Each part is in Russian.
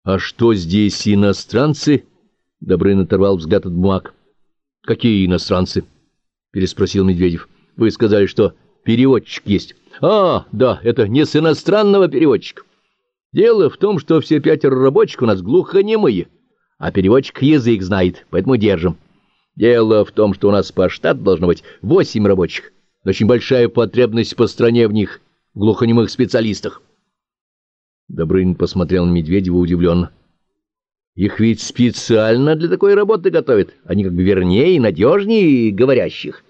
— А что здесь иностранцы? — Добрын оторвал взгляд от бумаг. — Какие иностранцы? — переспросил Медведев. — Вы сказали, что переводчик есть. — А, да, это не с иностранного переводчика. Дело в том, что все 5 рабочих у нас глухонемые, а переводчик язык знает, поэтому держим. Дело в том, что у нас по штату должно быть 8 рабочих, но очень большая потребность по стране в них, в глухонемых специалистах. Добрынин посмотрел на Медведева удивленно. Их ведь специально для такой работы готовят. Они как бы вернее и надежнее говорящих.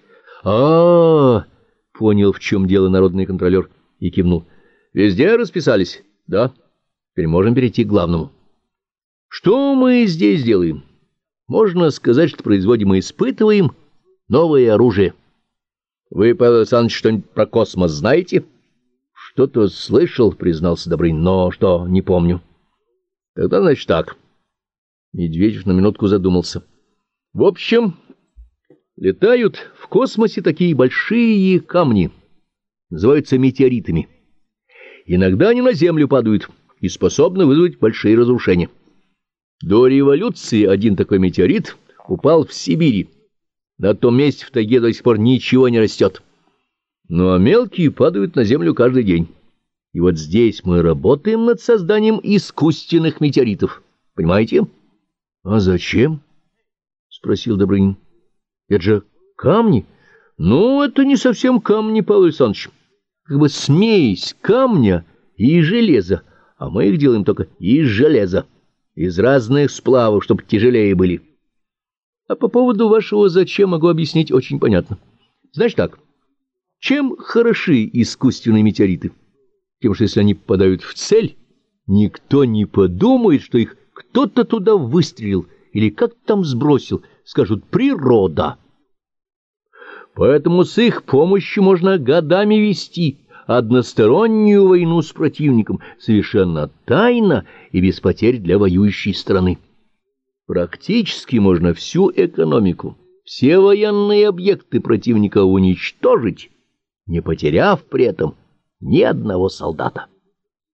Понял, в чем дело народный контролер, и кивнул. Везде расписались? Да. Теперь можем перейти к главному. Что мы здесь делаем? Можно сказать, что производим и испытываем новое оружие. Вы, Павел Александрович, что-нибудь про космос знаете? Что-то слышал, признался Добрынин, но что, не помню. Тогда, значит, так. Медведев на минутку задумался. В общем, летают в космосе такие большие камни, называются метеоритами. Иногда они на Землю падают и способны вызвать большие разрушения. До революции один такой метеорит упал в Сибири. На том месте в тайге до сих пор ничего не растет. Ну а мелкие падают на Землю каждый день. И вот здесь мы работаем над созданием искусственных метеоритов. Понимаете? — А зачем? — спросил Добрынин. — Это же камни. — Ну, это не совсем камни, Павел Александрович. Как бы смесь камня и железа. А мы их делаем только из железа. Из разных сплавов, чтобы тяжелее были. А по поводу вашего «зачем» могу объяснить очень понятно. Значит так, чем хороши искусственные метеориты? Тем, что если они попадают в цель, никто не подумает, что их кто-то туда выстрелил или как-то там сбросил. Скажут «природа». Поэтому с их помощью можно годами вести одностороннюю войну с противником, совершенно тайно и без потерь для воюющей страны. Практически можно всю экономику, все военные объекты противника уничтожить, не потеряв при этом ни одного солдата.